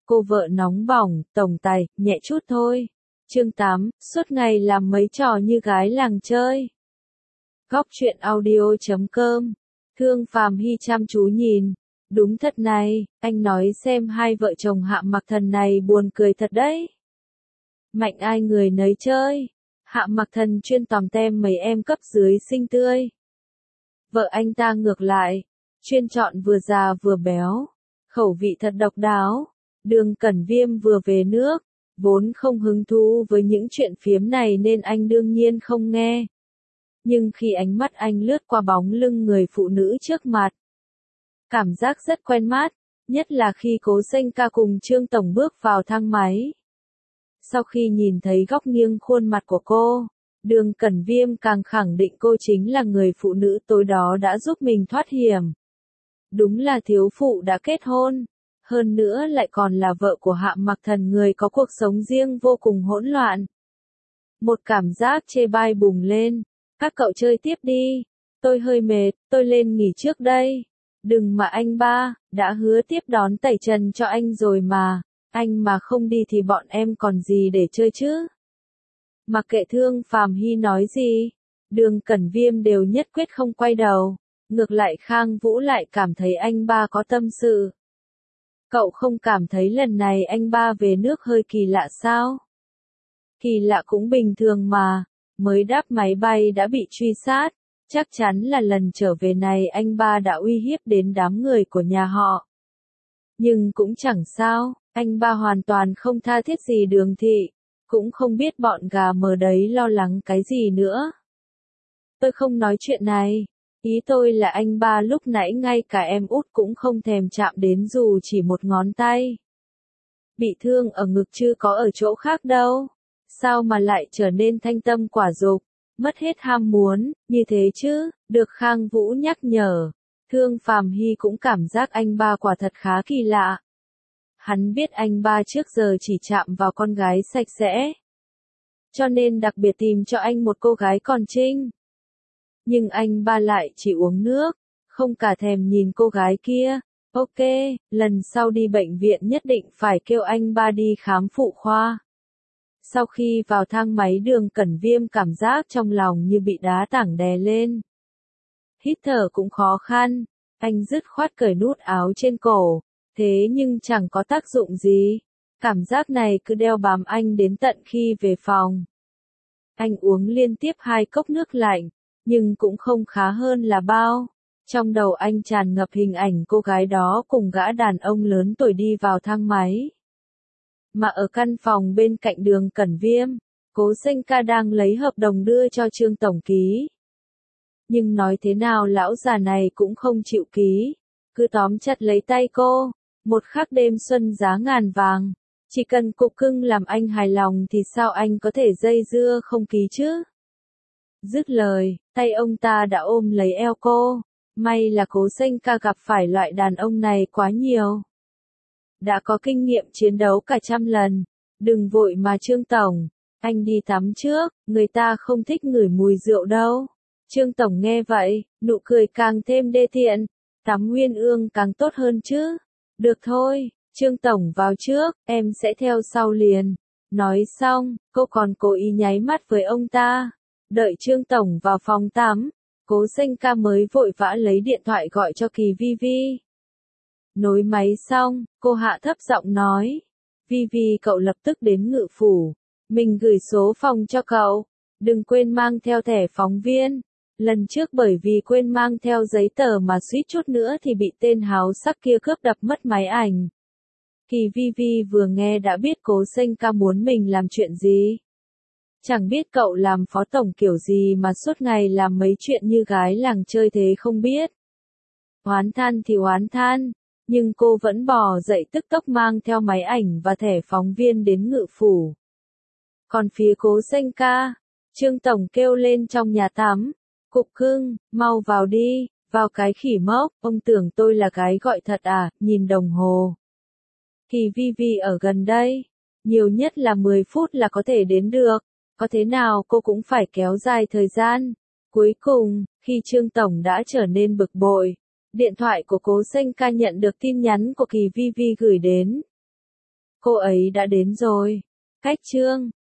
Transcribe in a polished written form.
cô vợ nóng bỏng, tổng tài, nhẹ chút thôi. Chương 8, suốt ngày làm mấy trò như gái làng chơi. Góc truyện audio.com. Thương Phàm Hy chăm chú nhìn. Đúng thật này, anh nói xem hai vợ chồng Hạ Mặc Thần này buồn cười thật đấy. Mạnh ai người nấy chơi. Hạ Mặc Thần chuyên tòm tem mấy em cấp dưới xinh tươi. Vợ anh ta ngược lại, chuyên chọn vừa già vừa béo. Khẩu vị thật độc đáo. Đường Cẩn Viêm vừa về nước, vốn không hứng thú với những chuyện phiếm này nên anh đương nhiên không nghe. Nhưng khi ánh mắt anh lướt qua bóng lưng người phụ nữ trước mặt, cảm giác rất quen mắt, nhất là khi Cố Xanh Ca cùng Trương Tổng bước vào thang máy. Sau khi nhìn thấy góc nghiêng khuôn mặt của cô, Đường Cẩn Viêm càng khẳng định cô chính là người phụ nữ tối đó đã giúp mình thoát hiểm. Đúng là thiếu phụ đã kết hôn, hơn nữa lại còn là vợ của Hạ Mặc Thần, người có cuộc sống riêng vô cùng hỗn loạn. Một cảm giác chê bai bùng lên, các cậu chơi tiếp đi, tôi hơi mệt, tôi lên nghỉ trước đây. Đừng mà anh ba, đã hứa tiếp đón tẩy trần cho anh rồi mà, anh mà không đi thì bọn em còn gì để chơi chứ. Mặc kệ Thương Phàm Hy nói gì, Đường Cẩn Viêm đều nhất quyết không quay đầu, ngược lại Khang Vũ lại cảm thấy anh ba có tâm sự. Cậu không cảm thấy lần này anh ba về nước hơi kỳ lạ sao? Kỳ lạ cũng bình thường mà, mới đáp máy bay đã bị truy sát, chắc chắn là lần trở về này anh ba đã uy hiếp đến đám người của nhà họ. Nhưng cũng chẳng sao, anh ba hoàn toàn không tha thiết gì Đường thị, cũng không biết bọn gà mờ đấy lo lắng cái gì nữa. Tôi không nói chuyện này. Ý tôi là anh ba lúc nãy ngay cả em út cũng không thèm chạm đến dù chỉ một ngón tay. Bị thương ở ngực chứ có ở chỗ khác đâu. Sao mà lại trở nên thanh tâm quả dục, mất hết ham muốn, như thế chứ, được Khang Vũ nhắc nhở. Thương Phàm Hy cũng cảm giác anh ba quả thật khá kỳ lạ. Hắn biết anh ba trước giờ chỉ chạm vào con gái sạch sẽ, cho nên đặc biệt tìm cho anh một cô gái còn trinh. Nhưng anh ba lại chỉ uống nước, không cả thèm nhìn cô gái kia. Ok, lần sau đi bệnh viện nhất định phải kêu anh ba đi khám phụ khoa. Sau khi vào thang máy Đường Cẩn Viêm cảm giác trong lòng như bị đá tảng đè lên. Hít thở cũng khó khăn, anh dứt khoát cởi nút áo trên cổ, thế nhưng chẳng có tác dụng gì. Cảm giác này cứ đeo bám anh đến tận khi về phòng. Anh uống liên tiếp 2 cốc nước lạnh, nhưng cũng không khá hơn là bao. Trong đầu anh tràn ngập hình ảnh cô gái đó cùng gã đàn ông lớn tuổi đi vào thang máy. Mà ở căn phòng bên cạnh Đường Cẩn Viêm, Cố Xanh Ca đang lấy hợp đồng đưa cho Trương Tổng ký. Nhưng nói thế nào lão già này cũng không chịu ký, cứ tóm chặt lấy tay cô. Một khắc đêm xuân giá ngàn vàng, chỉ cần cục cưng làm anh hài lòng thì sao anh có thể dây dưa không ký chứ? Dứt lời, tay ông ta đã ôm lấy eo cô. May là Cố Xanh Ca gặp phải loại đàn ông này quá nhiều. Đã có kinh nghiệm chiến đấu cả 100 lần. Đừng vội mà Trương Tổng, anh đi tắm trước, người ta không thích ngửi mùi rượu đâu. Trương Tổng nghe vậy, nụ cười càng thêm đê tiện. Tắm Nguyên Ương càng tốt hơn chứ. Được thôi, Trương Tổng vào trước, em sẽ theo sau liền. Nói xong, cô còn cố ý nháy mắt với ông ta. Đợi Trương Tổng vào phòng tắm, Cố Xanh Ca mới vội vã lấy điện thoại gọi cho Kỳ Vi Vi. Nối máy xong, cô hạ thấp giọng nói. Vi Vi, cậu lập tức đến Ngự Phủ. Mình gửi số phòng cho cậu. Đừng quên mang theo thẻ phóng viên. Lần trước bởi vì quên mang theo giấy tờ mà suýt chút nữa thì bị tên háo sắc kia cướp đập mất máy ảnh. Kỳ Vi Vi vừa nghe đã biết Cố Xanh Ca muốn mình làm chuyện gì. Chẳng biết cậu làm phó tổng kiểu gì mà suốt ngày làm mấy chuyện như gái làng chơi thế không biết. Oán than thì oán than, nhưng cô vẫn bò dậy tức tốc mang theo máy ảnh và thẻ phóng viên đến Ngự Phủ. Còn phía Cố Xanh Ca, Trương Tổng kêu lên trong nhà tắm. Cục cưng, mau vào đi, vào cái khỉ mốc, ông tưởng tôi là gái gọi thật à, nhìn đồng hồ. Kỳ Vi Vi ở gần đây, nhiều nhất là 10 phút là có thể đến được, có thế nào cô cũng phải kéo dài thời gian. Cuối cùng, khi Trương Tổng đã trở nên bực bội, điện thoại của Cố Xanh Ca nhận được tin nhắn của Kỳ Vi Vi gửi đến. Cô ấy đã đến rồi. Cách chương